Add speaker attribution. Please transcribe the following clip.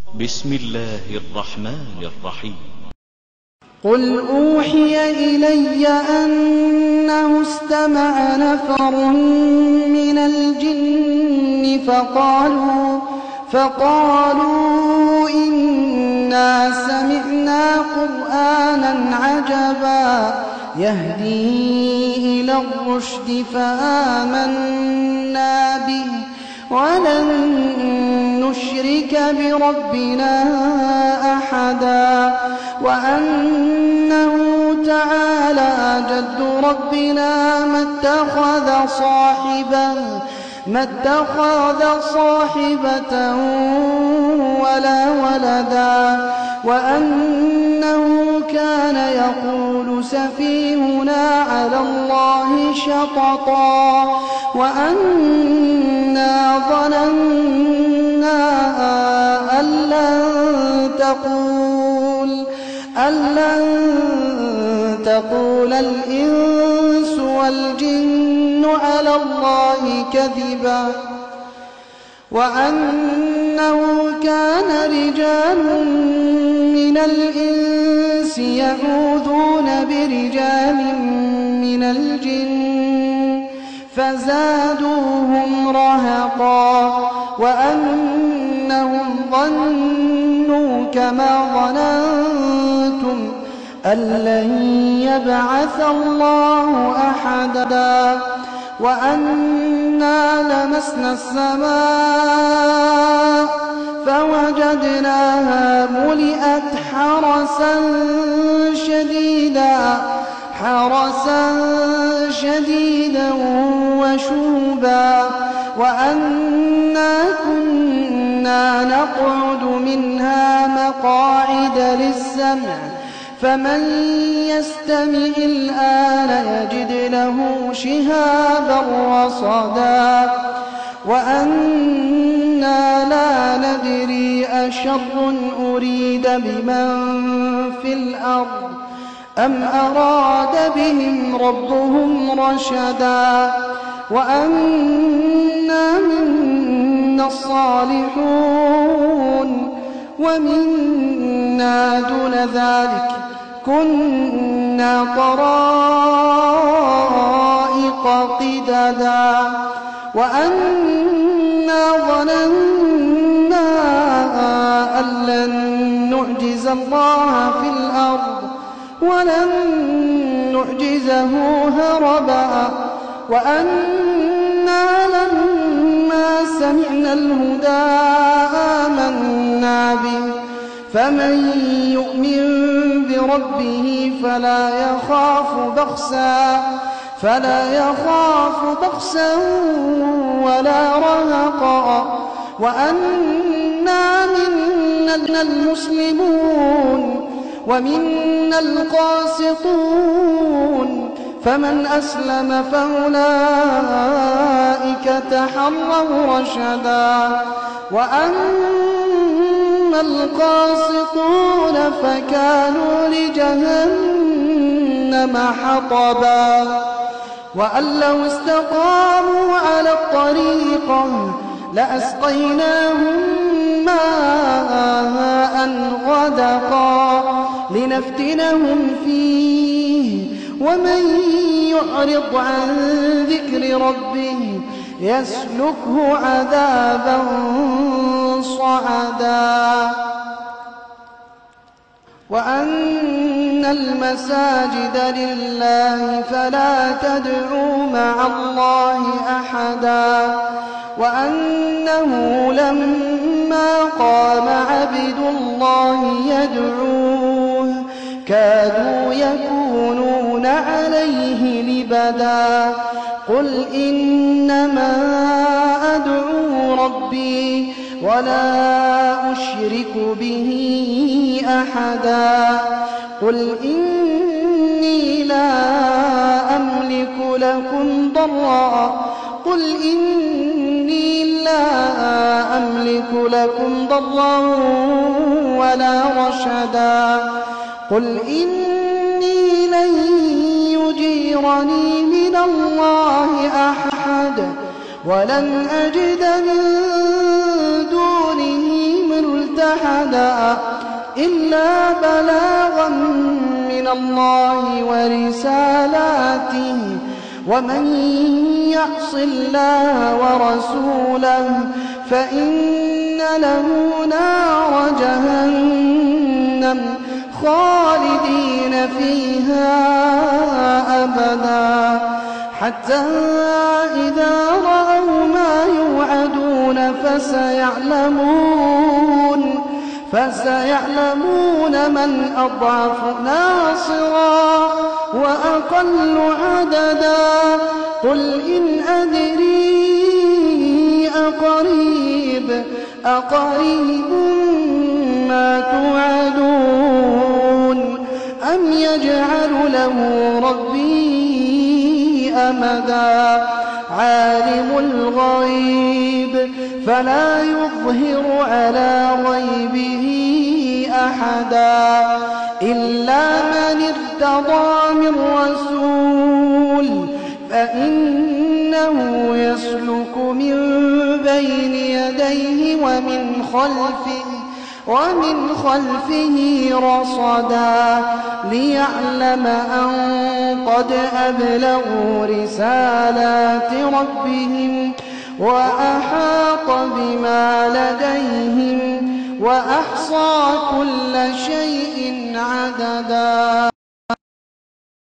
Speaker 1: بسم الله الرحمن الرحيم.
Speaker 2: قل أوحي إلي أنه استمع نفر من الجن فقالوا إنا سمعنا قرآنا عجبا يهدي إلى الرشد فآمنا به ولن نشرك بربنا أحدا وأنه تعالى جد ربنا ما اتخذ صاحبة ولا ولدا وأنه كان يقول سفيهنا على الله شططا وأنا ظننا أن لن تقول الإنس والجن على الله كذبا وأنه كان رجال من الإنس يعوذون برجال من الجن فزادوهم رهقا وأنهم ظنوا كما ظننتم أن لن يبعث الله أحدا وأنا لمسنا السماء فوجدناها ملئت حرسا شديدا وشوبا وأنا كنا نقعد منها مقاعد للسمع فمن يستمع الآن يجد له شهابا رصدا وأنا لا ندري أشر أريد بمن في الأرض أم أراد بهم ربهم رشدا وأنا منا الصالحون ومنا دون ذلك كنا طرائق قددا وأنا ظننا أن لن نعجز الله في الأرض ولن نعجزه هربا وأنا لما سمعنا الهدى آمنا به فمن يؤمن بربه فلا يخاف بخسا ولا رهقا وأنا منا المسلمون ومنا القاسطون فمن أسلم فأولئك تحروا رشدا وأما القاسطون فكانوا لجهنم حطبا وأن لو استقاموا على الطريقة لأسقيناهم ماء غدقا لنفتنهم فيه ومن يعرض عن ذكر ربه يسلكه عذابا صعدا وأن المساجد لله فلا تدعوا مع الله أحدا وأنه لما قام عبد الله يدعوه كادوا يكونون عليه لبدا قل إنما أدعو ربي ولا أشرك به أحدا قل إني لا أملك لكم ضرا ولا رشدا قل إني لن يجيرني من الله أحد ولن أجد من دونه ملتحدا أحدا إلا بلاغا من الله ورسالاته ومن يعص الله ورسوله فإن له نار جهنم خالدين فيها أبدا حتى إذا رأوا ما يوعدون فسيعلمون من أضعف ناصرا وأقل عددا قل إن أدري أقريب ما توعدون أم يجعل له ربي أمدا عالم الغيب فلا يظهر على غيبه أحدا إلا من ارتضى من رسول فإنه يسلك من بين يديه ومن خلفه رصدا ليعلم أن قد أبلغوا رسالات ربهم وأحاط بما لديهم وأحصى كل شيء عددا.